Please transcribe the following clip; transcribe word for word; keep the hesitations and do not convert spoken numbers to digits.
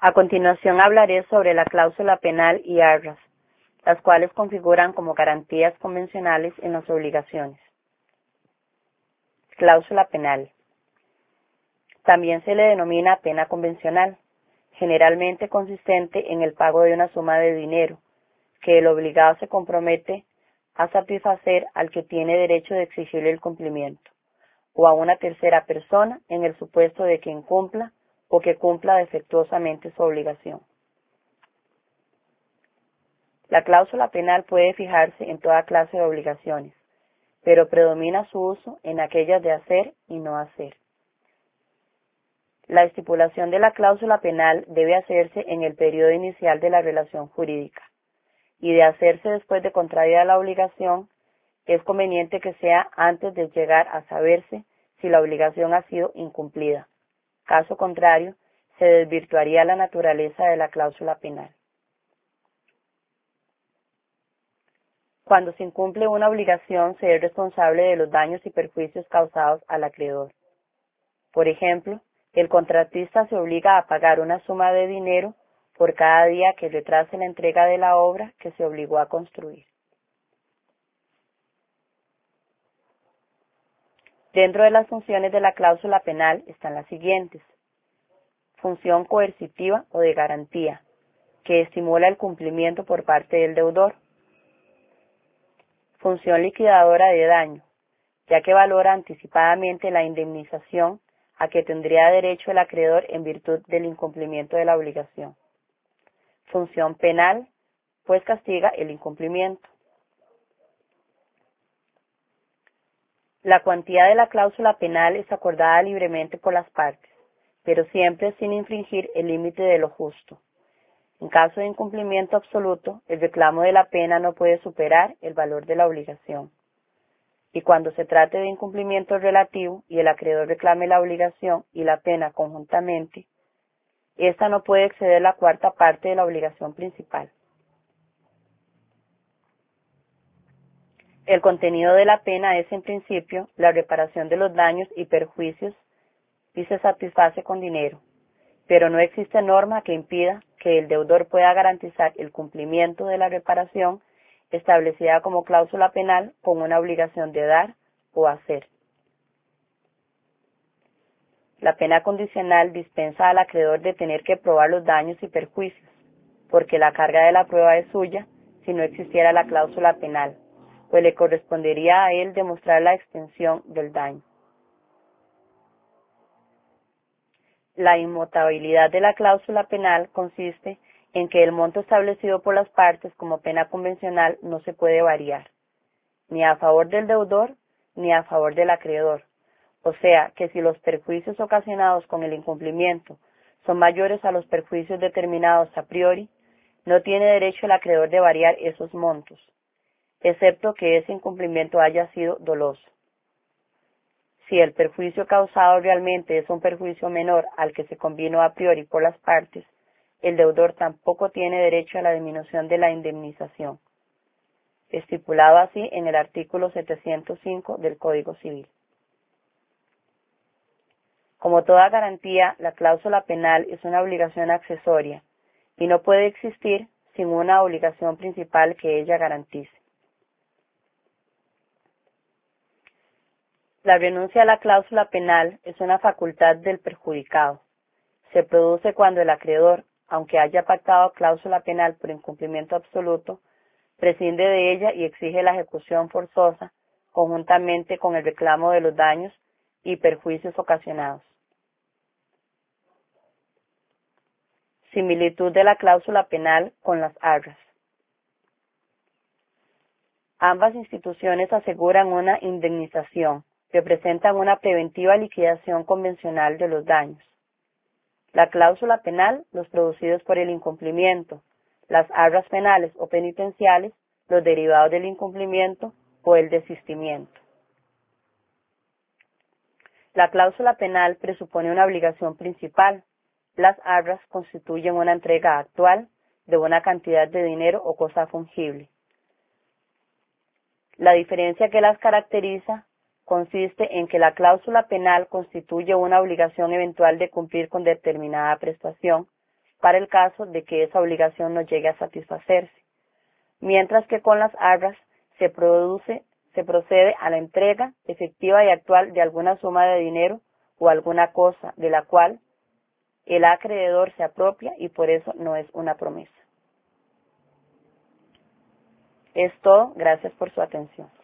A continuación hablaré sobre la cláusula penal y arras, las cuales configuran como garantías convencionales en las obligaciones. Cláusula penal. También se le denomina pena convencional, generalmente consistente en el pago de una suma de dinero, que el obligado se compromete a satisfacer al que tiene derecho de exigirle el cumplimiento, o a una tercera persona en el supuesto de que incumpla o que cumpla defectuosamente su obligación. La cláusula penal puede fijarse en toda clase de obligaciones, pero predomina su uso en aquellas de hacer y no hacer. La estipulación de la cláusula penal debe hacerse en el periodo inicial de la relación jurídica, y de hacerse después de contraída la obligación, es conveniente que sea antes de llegar a saberse si la obligación ha sido incumplida. Caso contrario, se desvirtuaría la naturaleza de la cláusula penal. Cuando se incumple una obligación, se es responsable de los daños y perjuicios causados al acreedor. Por ejemplo, el contratista se obliga a pagar una suma de dinero por cada día que retrase la entrega de la obra que se obligó a construir. Dentro de las funciones de la cláusula penal están las siguientes. Función coercitiva o de garantía, que estimula el cumplimiento por parte del deudor. Función liquidadora de daño, ya que valora anticipadamente la indemnización a que tendría derecho el acreedor en virtud del incumplimiento de la obligación. Función penal, pues castiga el incumplimiento. La cuantía de la cláusula penal es acordada libremente por las partes, pero siempre sin infringir el límite de lo justo. En caso de incumplimiento absoluto, el reclamo de la pena no puede superar el valor de la obligación. Y cuando se trate de incumplimiento relativo y el acreedor reclame la obligación y la pena conjuntamente, ésta no puede exceder la cuarta parte de la obligación principal. El contenido de la pena es, en principio, la reparación de los daños y perjuicios y se satisface con dinero, pero no existe norma que impida que el deudor pueda garantizar el cumplimiento de la reparación establecida como cláusula penal con una obligación de dar o hacer. La pena condicional dispensa al acreedor de tener que probar los daños y perjuicios, porque la carga de la prueba es suya si no existiera la cláusula penal, pues le correspondería a él demostrar la extensión del daño. La inmutabilidad de la cláusula penal consiste en que el monto establecido por las partes como pena convencional no se puede variar, ni a favor del deudor ni a favor del acreedor. O sea, que si los perjuicios ocasionados con el incumplimiento son mayores a los perjuicios determinados a priori, no tiene derecho el acreedor de variar esos montos, excepto que ese incumplimiento haya sido doloso. Si el perjuicio causado realmente es un perjuicio menor al que se convino a priori por las partes, el deudor tampoco tiene derecho a la disminución de la indemnización, estipulado así en el artículo setecientos cinco del Código Civil. Como toda garantía, la cláusula penal es una obligación accesoria y no puede existir sin una obligación principal que ella garantice. La renuncia a la cláusula penal es una facultad del perjudicado. Se produce cuando el acreedor, aunque haya pactado cláusula penal por incumplimiento absoluto, prescinde de ella y exige la ejecución forzosa conjuntamente con el reclamo de los daños y perjuicios ocasionados. Similitud de la cláusula penal con las arras. Ambas instituciones aseguran una indemnización, representan una preventiva liquidación convencional de los daños. La cláusula penal, los producidos por el incumplimiento, las arras penales o penitenciales, los derivados del incumplimiento o el desistimiento. La cláusula penal presupone una obligación principal. Las arras constituyen una entrega actual de una cantidad de dinero o cosa fungible. La diferencia que las caracteriza consiste en que la cláusula penal constituye una obligación eventual de cumplir con determinada prestación, para el caso de que esa obligación no llegue a satisfacerse, mientras que con las arras se produce, se procede a la entrega efectiva y actual de alguna suma de dinero o alguna cosa de la cual el acreedor se apropia y por eso no es una promesa. Es todo, gracias por su atención.